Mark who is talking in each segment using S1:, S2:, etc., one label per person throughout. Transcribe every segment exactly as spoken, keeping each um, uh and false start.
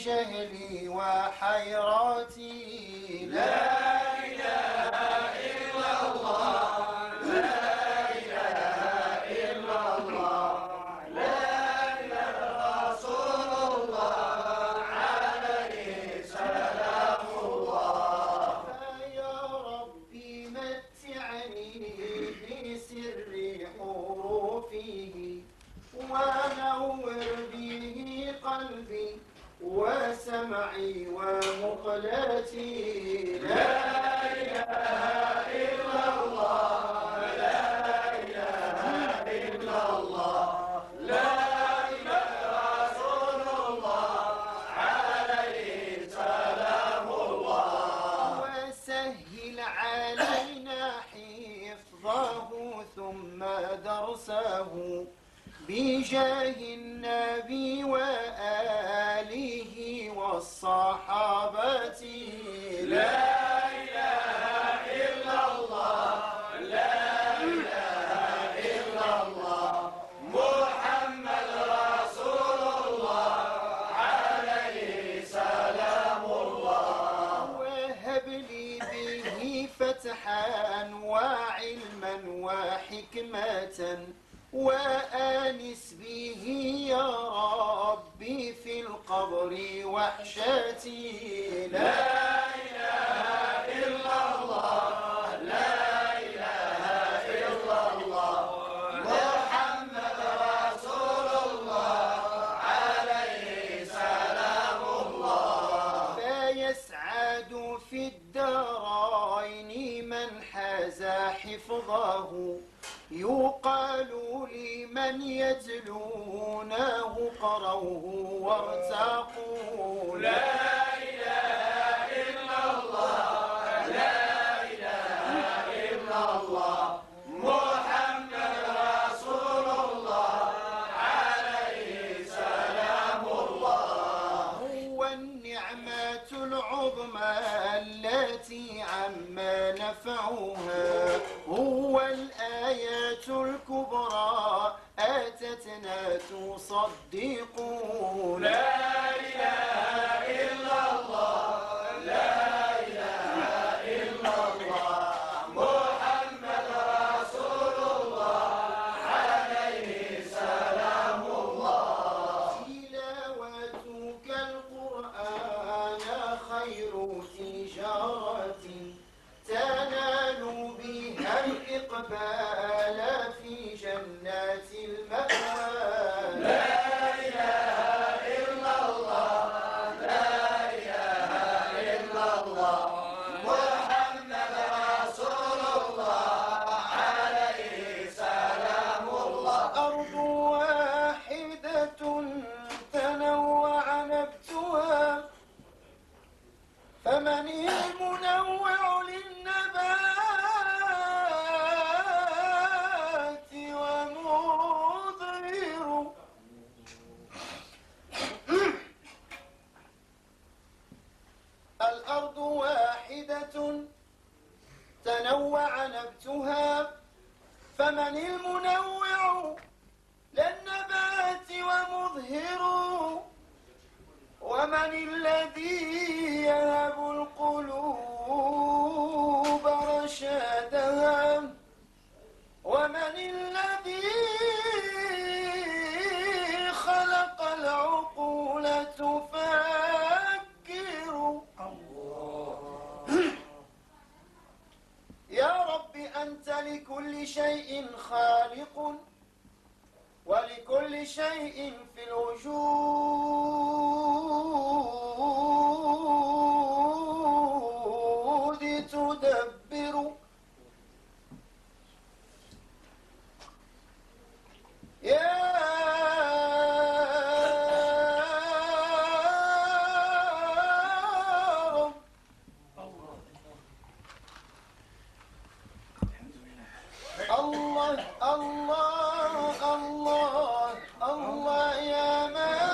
S1: جهلي وحيراتي. لا إله إلا الله، لا إله إلا الله، لا إله رسول الله عليه سلام الله. فيا ربي متعني بسر حروفه ونور به قلبي وسمعي ومقلتي. لا إله إلا الله، لا إله إلا الله، لا إله رسول الله عليه سلام الله. وسهل علينا حفظه ثم درسه بجاه النبي وآله والصحابة. لا إله إلا الله، لا إله إلا الله، محمد رسول الله عليه سلام الله. وهب لي به فتحا وعلما وحكمة وآنس به يا ربي في القبر وحشتي. لا إله إلا الله، لا إله إلا الله، محمد رسول الله عليه سلام الله. فيسعد في الدارين من حاز حفظه يقال لمن يتلونه قروه وارتقوا. لا إله إلا الله، لا إله إلا الله، محمد رسول الله عليه سلام الله. هو النعمة العظمى التي عم نفعها، هو الآيات الكبرى آتتنا تصدق. لا إله إلا الله، لا إله إلا الله، محمد رسول الله عليه سلام الله. تلاوتك القرآن خير تجارة تنال بها الإقبال في جنات المأوى. لا إله إلا الله، لا إله إلا الله، محمد رسول الله عليه سلام الله. أرض واحدة تنوع نبتها فمن المنوع للنبات ومضير. الأرض واحدة تنوع نبتها فمن المنوع للنبات ومظهر. ومن الذي يهب القلوب رشادها، ومن الذي خلق العقول تفكر. يا رب أنت لكل شيء خالق ولكل شيء في الوجود تدبر. يا رب الله الله الله الله يا من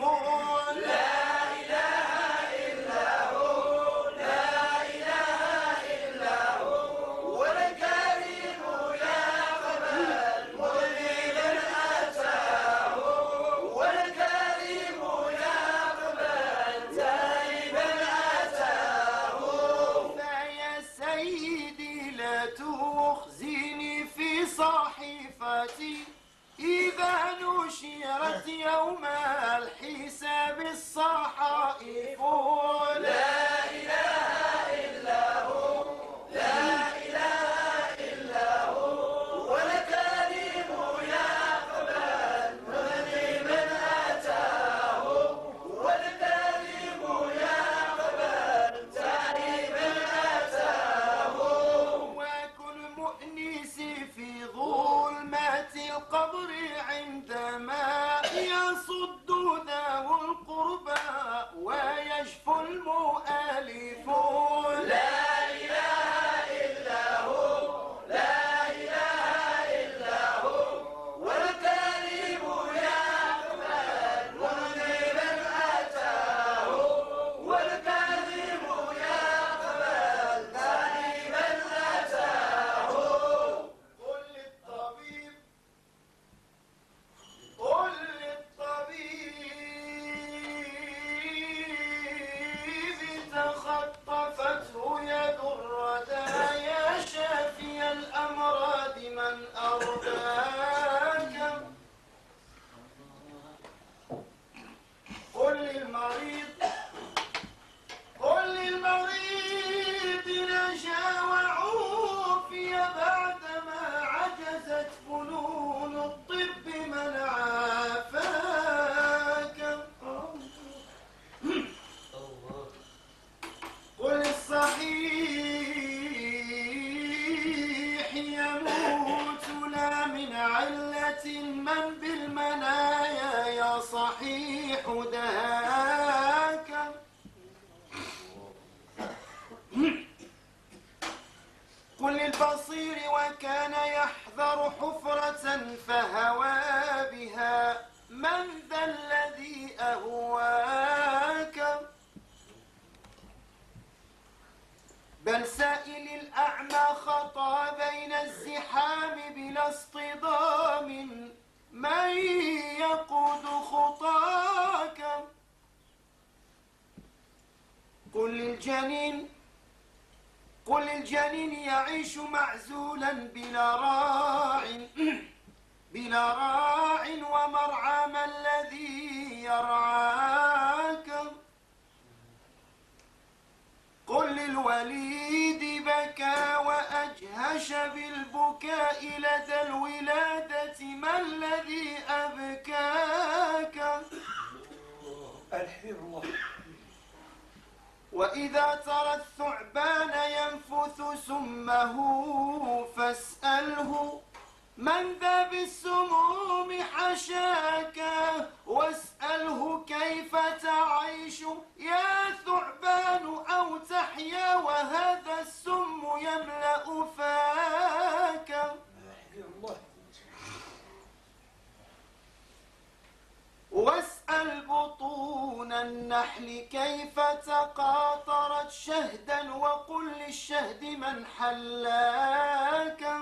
S1: خادمون
S2: لا إله إلا هو لا إله إلا هو والكريم يقبل مذنبا أتاه والكريم يقبل تائبا أتاه
S1: فيا سيدي لا تخزني في صحيفتي إذا نشرت يوم الحساب الصحائف
S2: لا إله إلا هو لا إله إلا هو والكريم يقبل مذنبا أتاه والكريم يقبل تائبا أتاه
S1: وكن مؤنسي في ظلمات القبر عندما يصد ذو القربى ويشفو المؤلف
S2: لا إله إلا هو لا إله إلا هو والكريم يقبل مذنبا أتاه والكريم يقبل تائبا أتاه
S1: قل للطبيب قل للطبيب تخطفته يد الردى يا شافي الأمراض من أرضاك قل للمريض قل للمريض نجا وعوفي بعدما عجزت فنون الطب من عافاك قل الصحيح يموت لا من علة من بالمنايا يا صحيح دهاك قل للبصير وكان يحذر حفرة فهوى بها من ذا الذي أهواك بل سائل الأعمى خطى بين الزحام بلا اصطدام من يقود خطاك قل للجنين قل للجنين يعيش معزولا بلا راع بلا راع ومرعى ما الذي يرعاك قل للوليد بكى وأجهش بالبكاء لدى الولادة ما الذي أبكاك
S2: الحير الله
S1: وإذا ترى الثعبان ينفث سمه فاسأله من ذا بالسموم حشاك واسأله كيف تعيش يا ثعبان أو تحيا وهذا السم يملأ فاك واسأل بطون النحل كيف تقاطرت شهدا وقل للشهد من حلاك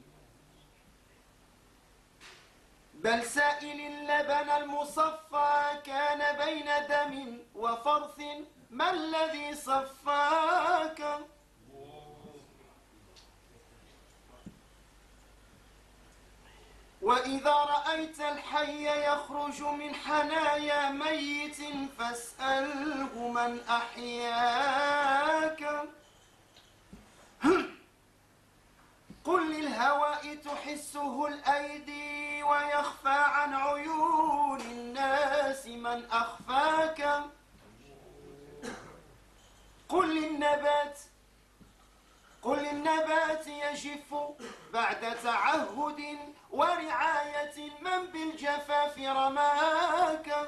S1: بل سائل اللبن المصفى كان بين دم وفرث ما الذي صفاك وإذا رأيت الحي يخرج من حنايا ميت فاسأله من أحياك قل للهواء تحسه الأيدي ويخفى عن عيون الناس من أخفاك قل للنبات قل للنبات يجف بعد تعهد ورعاية من بالجفاف رماك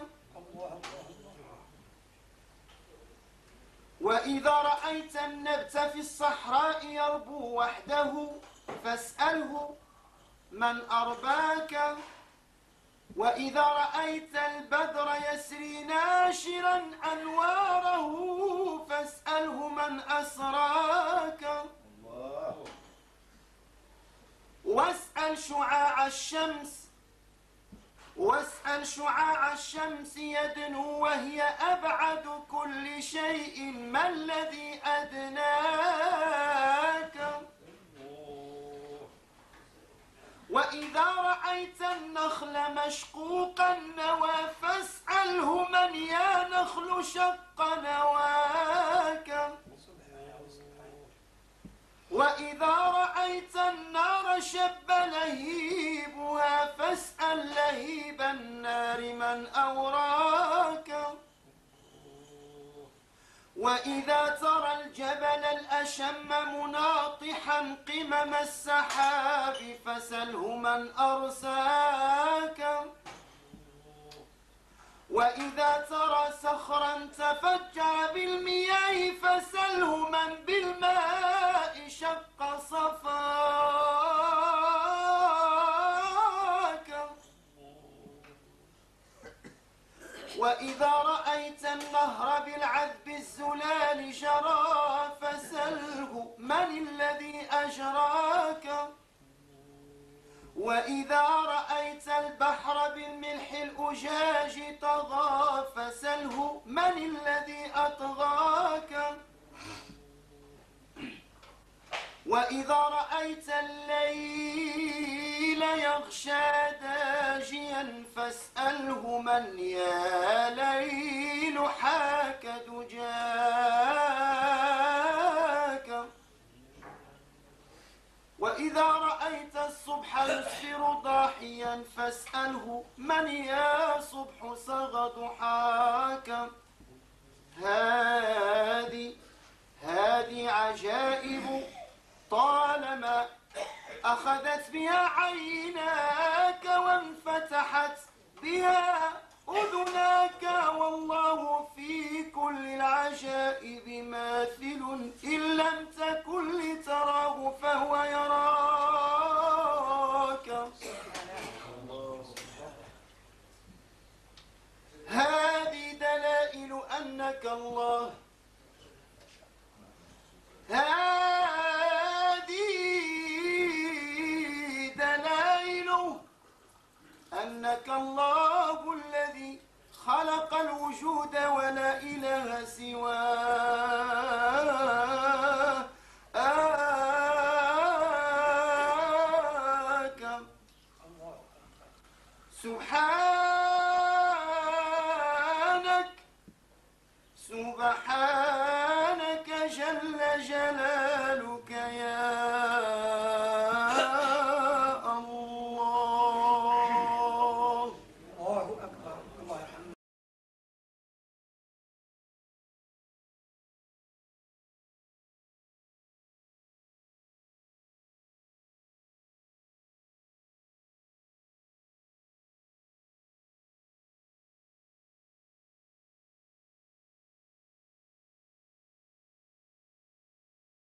S1: وإذا رأيت النبت في الصحراء يربو وحده فاسأله من أرباك وإذا رأيت البدر يسري ناشرا أنواره فاسأله من أسراك. واسأل شعاع الشمس واسأل شعاع الشمس يدنو وهي أبعد كل شيء، ما الذي أدناك؟ وإذا رأيت النخل مشقوق النوى فاسأله من يا نخل شق نواك. وإذا رأيت النار شب لهيبها فاسأل لهيب النار من أوراك. وإذا ترى الجبل الأشم مناطحا قمم السحاب فسله من أرساك. وإذا ترى صخرا تفجر بالمياه فسله من بالماء شق صفاك. وإذا رأيت النهر بالعذب الزلال جرى فسله من الذي أجراك. وإذا رأيت البحر بالملح الأجاج طغى فسله من الذي أطغاك. وإذا رأيت الليل يغشى داجيا فاسأله من يا ليل حاك دجاك. وإذا رأيت الصبح يسفر ضاحيا فاسأله من يا صبح صغى ضحاك. هذه هذه عجائب طالما أخذت بها عيناك وانفتحت بها أذناك، والله في كل العجائب ماثل إن لم تكن لتراه فهو يراك. هذه دلائل أنك الله، هذه دلائل أنك الله الذي خلق الوجود ولا إله سواه. آك سبحانك سبحانك جل جلالك يا